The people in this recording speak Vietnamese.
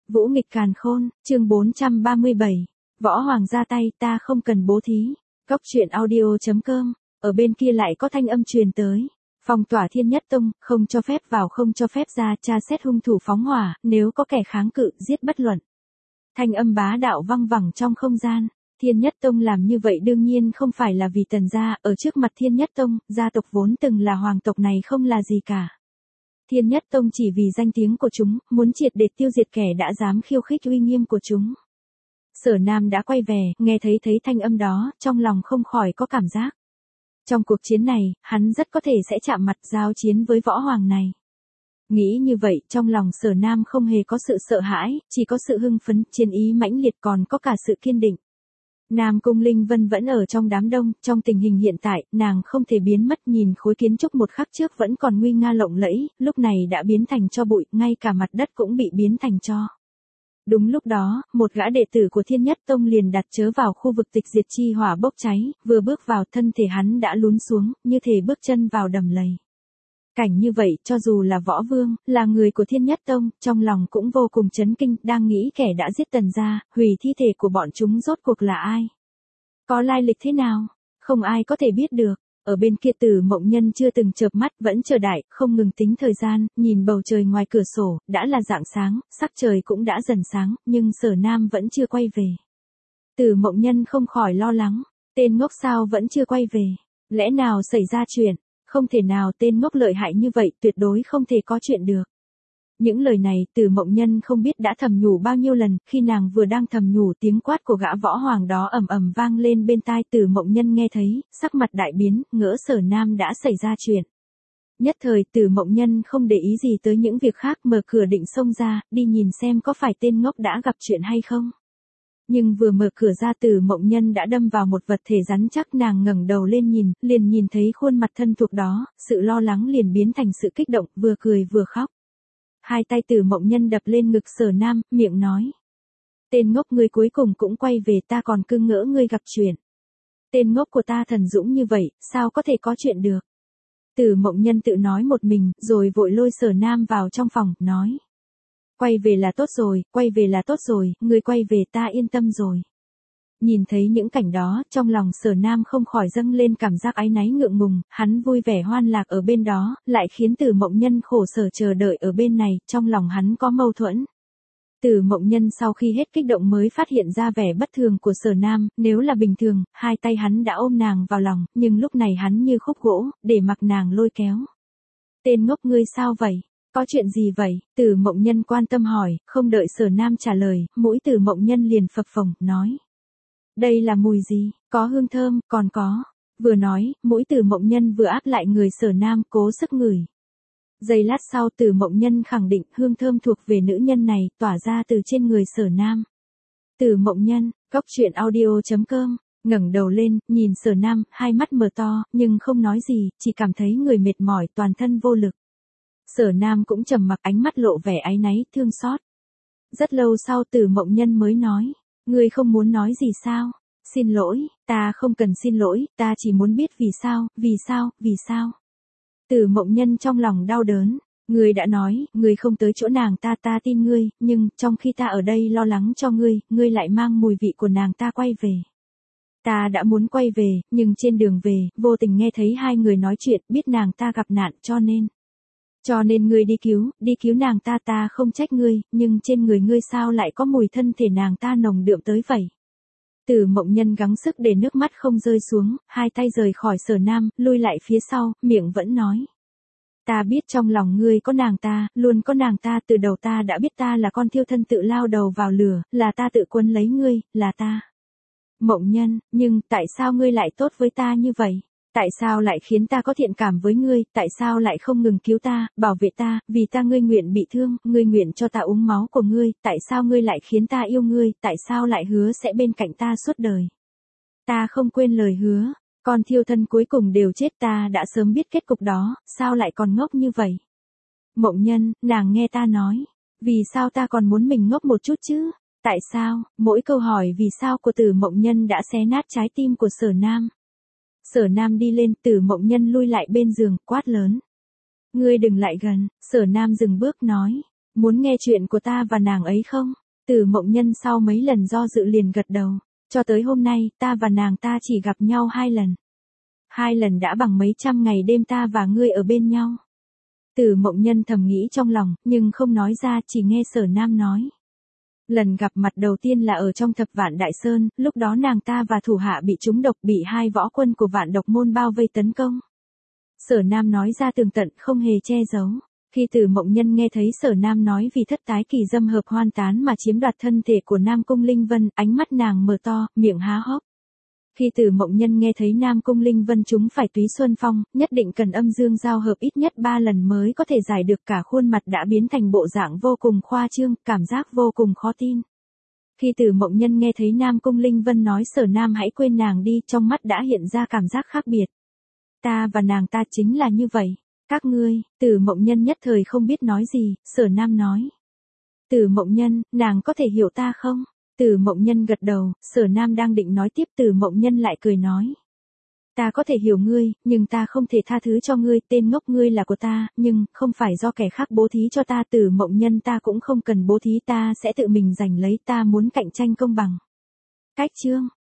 Vũ nghịch càn khôn, chương 437. Võ Hoàng ra tay, ta không cần bố thí. Góc truyện audio.com. Ở bên kia lại có thanh âm truyền tới. Phong tỏa Thiên Nhất Tông, không cho phép vào không cho phép ra, tra xét hung thủ phóng hỏa, nếu có kẻ kháng cự, giết bất luận. Thanh âm bá đạo văng vẳng trong không gian. Thiên Nhất Tông làm như vậy đương nhiên không phải là vì Tần gia, ở trước mặt Thiên Nhất Tông, gia tộc vốn từng là hoàng tộc này không là gì cả. Thiên Nhất Tông chỉ vì danh tiếng của chúng, muốn triệt để tiêu diệt kẻ đã dám khiêu khích uy nghiêm của chúng. Sở Nam đã quay về, nghe thấy thanh âm đó, trong lòng không khỏi có cảm giác. Trong cuộc chiến này, hắn rất có thể sẽ chạm mặt giao chiến với võ hoàng này. Nghĩ như vậy, trong lòng Sở Nam không hề có sự sợ hãi, chỉ có sự hưng phấn, chiến ý mãnh liệt còn có cả sự kiên định. Nam Cung Linh Vân vẫn ở trong đám đông, trong tình hình hiện tại, nàng không thể biến mất, nhìn khối kiến trúc một khắc trước vẫn còn nguy nga lộng lẫy, lúc này đã biến thành tro bụi, ngay cả mặt đất cũng bị biến thành tro. Đúng lúc đó, một gã đệ tử của Thiên Nhất Tông liền đặt chớ vào khu vực tịch diệt chi hỏa bốc cháy, vừa bước vào thân thể hắn đã lún xuống, như thể bước chân vào đầm lầy. Cảnh như vậy, cho dù là võ vương, là người của Thiên Nhất Tông, trong lòng cũng vô cùng chấn kinh, đang nghĩ kẻ đã giết Tần gia, hủy thi thể của bọn chúng rốt cuộc là ai? Có lai lịch thế nào? Không ai có thể biết được. Ở bên kia Tử Mộng Nhân chưa từng chợp mắt, vẫn chờ đợi, không ngừng tính thời gian, nhìn bầu trời ngoài cửa sổ, đã là rạng sáng, sắc trời cũng đã dần sáng, nhưng Sở Nam vẫn chưa quay về. Tử Mộng Nhân không khỏi lo lắng, tên ngốc sao vẫn chưa quay về? Lẽ nào xảy ra chuyện? Không thể nào, tên ngốc lợi hại như vậy, tuyệt đối không thể có chuyện được. Những lời này, Tử Mộng Nhân không biết đã thầm nhủ bao nhiêu lần, khi nàng vừa đang thầm nhủ, tiếng quát của gã võ hoàng đó ầm ầm vang lên bên tai Tử Mộng Nhân nghe thấy, sắc mặt đại biến, ngỡ Sở Nam đã xảy ra chuyện. Nhất thời Tử Mộng Nhân không để ý gì tới những việc khác, mở cửa định xông ra, đi nhìn xem có phải tên ngốc đã gặp chuyện hay không. Nhưng vừa mở cửa ra Tử Mộng Nhân đã đâm vào một vật thể rắn chắc, nàng ngẩng đầu lên nhìn, liền nhìn thấy khuôn mặt thân thuộc đó, sự lo lắng liền biến thành sự kích động, vừa cười vừa khóc. Hai tay Tử Mộng Nhân đập lên ngực Sở Nam, miệng nói. Tên ngốc ngươi cuối cùng cũng quay về, ta còn cứ ngỡ ngươi gặp chuyện. Tên ngốc của ta thần dũng như vậy, sao có thể có chuyện được. Tử Mộng Nhân tự nói một mình, rồi vội lôi Sở Nam vào trong phòng, nói. Quay về là tốt rồi, quay về là tốt rồi, ngươi quay về ta yên tâm rồi. Nhìn thấy những cảnh đó, trong lòng Sở Nam không khỏi dâng lên cảm giác áy náy ngượng ngùng, hắn vui vẻ hoan lạc ở bên đó, lại khiến Tử Mộng Nhân khổ sở chờ đợi ở bên này, trong lòng hắn có mâu thuẫn. Tử Mộng Nhân sau khi hết kích động mới phát hiện ra vẻ bất thường của Sở Nam, nếu là bình thường, hai tay hắn đã ôm nàng vào lòng, nhưng lúc này hắn như khúc gỗ, để mặc nàng lôi kéo. Tên ngốc ngươi sao vậy? Có chuyện gì vậy? Tử Mộng Nhân quan tâm hỏi, không đợi Sở Nam trả lời, mũi Tử Mộng Nhân liền phập phồng, nói. Đây là mùi gì? Có hương thơm, còn có. Vừa nói, mũi Tử Mộng Nhân vừa áp lại người Sở Nam, cố sức ngửi. Giây lát sau Tử Mộng Nhân khẳng định hương thơm thuộc về nữ nhân này, tỏa ra từ trên người Sở Nam. Tử Mộng Nhân, góc truyện audio.com, ngẩng đầu lên, nhìn Sở Nam, hai mắt mở to, nhưng không nói gì, chỉ cảm thấy người mệt mỏi, toàn thân vô lực. Sở Nam cũng trầm mặc, ánh mắt lộ vẻ áy náy, thương xót. Rất lâu sau Tử Mộng Nhân mới nói. Ngươi không muốn nói gì sao? Xin lỗi, ta không cần xin lỗi, ta chỉ muốn biết vì sao? Tử Mộng Nhân trong lòng đau đớn. Ngươi đã nói, ngươi không tới chỗ nàng ta, ta tin ngươi, nhưng, trong khi ta ở đây lo lắng cho ngươi lại mang mùi vị của nàng ta quay về. Ta đã muốn quay về, nhưng trên đường về, vô tình nghe thấy hai người nói chuyện, biết nàng ta gặp nạn, cho nên ngươi đi cứu nàng ta, ta không trách ngươi, nhưng trên người ngươi sao lại có mùi thân thể nàng ta nồng đượm tới vậy? Tử Mộng Nhân gắng sức để nước mắt không rơi xuống, hai tay rời khỏi Sở Nam, lui lại phía sau, miệng vẫn nói. Ta biết trong lòng ngươi có nàng ta, luôn có nàng ta, từ đầu ta đã biết ta là con thiêu thân tự lao đầu vào lửa, là ta tự quấn lấy ngươi, là ta. Mộng Nhân, nhưng tại sao ngươi lại tốt với ta như vậy? Tại sao lại khiến ta có thiện cảm với ngươi, tại sao lại không ngừng cứu ta, bảo vệ ta, vì ta ngươi nguyện bị thương, ngươi nguyện cho ta uống máu của ngươi, tại sao ngươi lại khiến ta yêu ngươi, tại sao lại hứa sẽ bên cạnh ta suốt đời. Ta không quên lời hứa, con thiêu thân cuối cùng đều chết, ta đã sớm biết kết cục đó, sao lại còn ngốc như vậy. Mộng Nhân, nàng nghe ta nói, vì sao ta còn muốn mình ngốc một chút chứ, tại sao, mỗi câu hỏi vì sao của Tử Mộng Nhân đã xé nát trái tim của Sở Nam. Sở Nam đi lên, Tử Mộng Nhân lui lại bên giường, quát lớn. Ngươi đừng lại gần, Sở Nam dừng bước nói. Muốn nghe chuyện của ta và nàng ấy không? Từ Mộng Nhân sau mấy lần do dự liền gật đầu. Cho tới hôm nay, ta và nàng ta chỉ gặp nhau 2 lần. 2 lần đã bằng mấy trăm ngày đêm ta và ngươi ở bên nhau. Từ Mộng Nhân thầm nghĩ trong lòng, nhưng không nói ra, chỉ nghe Sở Nam nói. Lần gặp mặt đầu tiên là ở trong Thập Vạn Đại Sơn, lúc đó nàng ta và thủ hạ bị trúng độc, bị 2 võ quân của Vạn Độc môn bao vây tấn công. Sở Nam nói ra tường tận, không hề che giấu. Khi Từ Mộng Nhân nghe thấy Sở Nam nói vì thất tái kỳ dâm hợp hoan tán mà chiếm đoạt thân thể của Nam Cung Linh Vân, ánh mắt nàng mở to, miệng há hốc. Khi Từ Mộng Nhân nghe thấy Nam Cung Linh Vân chúng phải túy xuân phong, nhất định cần âm dương giao hợp ít nhất 3 lần mới có thể giải được, cả khuôn mặt đã biến thành bộ dạng vô cùng khoa trương, cảm giác vô cùng khó tin. Khi Từ Mộng Nhân nghe thấy Nam Cung Linh Vân nói Sở Nam hãy quên nàng đi, trong mắt đã hiện ra cảm giác khác biệt. Ta và nàng ta chính là như vậy. Các ngươi, Từ Mộng Nhân nhất thời không biết nói gì, Sở Nam nói. Từ Mộng Nhân, nàng có thể hiểu ta không? Từ Mộng Nhân gật đầu, Sở Nam đang định nói tiếp, Từ Mộng Nhân lại cười nói. Ta có thể hiểu ngươi, nhưng ta không thể tha thứ cho ngươi, tên ngốc ngươi là của ta, nhưng, không phải do kẻ khác bố thí cho ta. Từ Mộng Nhân ta cũng không cần bố thí, ta sẽ tự mình giành lấy, ta muốn cạnh tranh công bằng. Cách chương.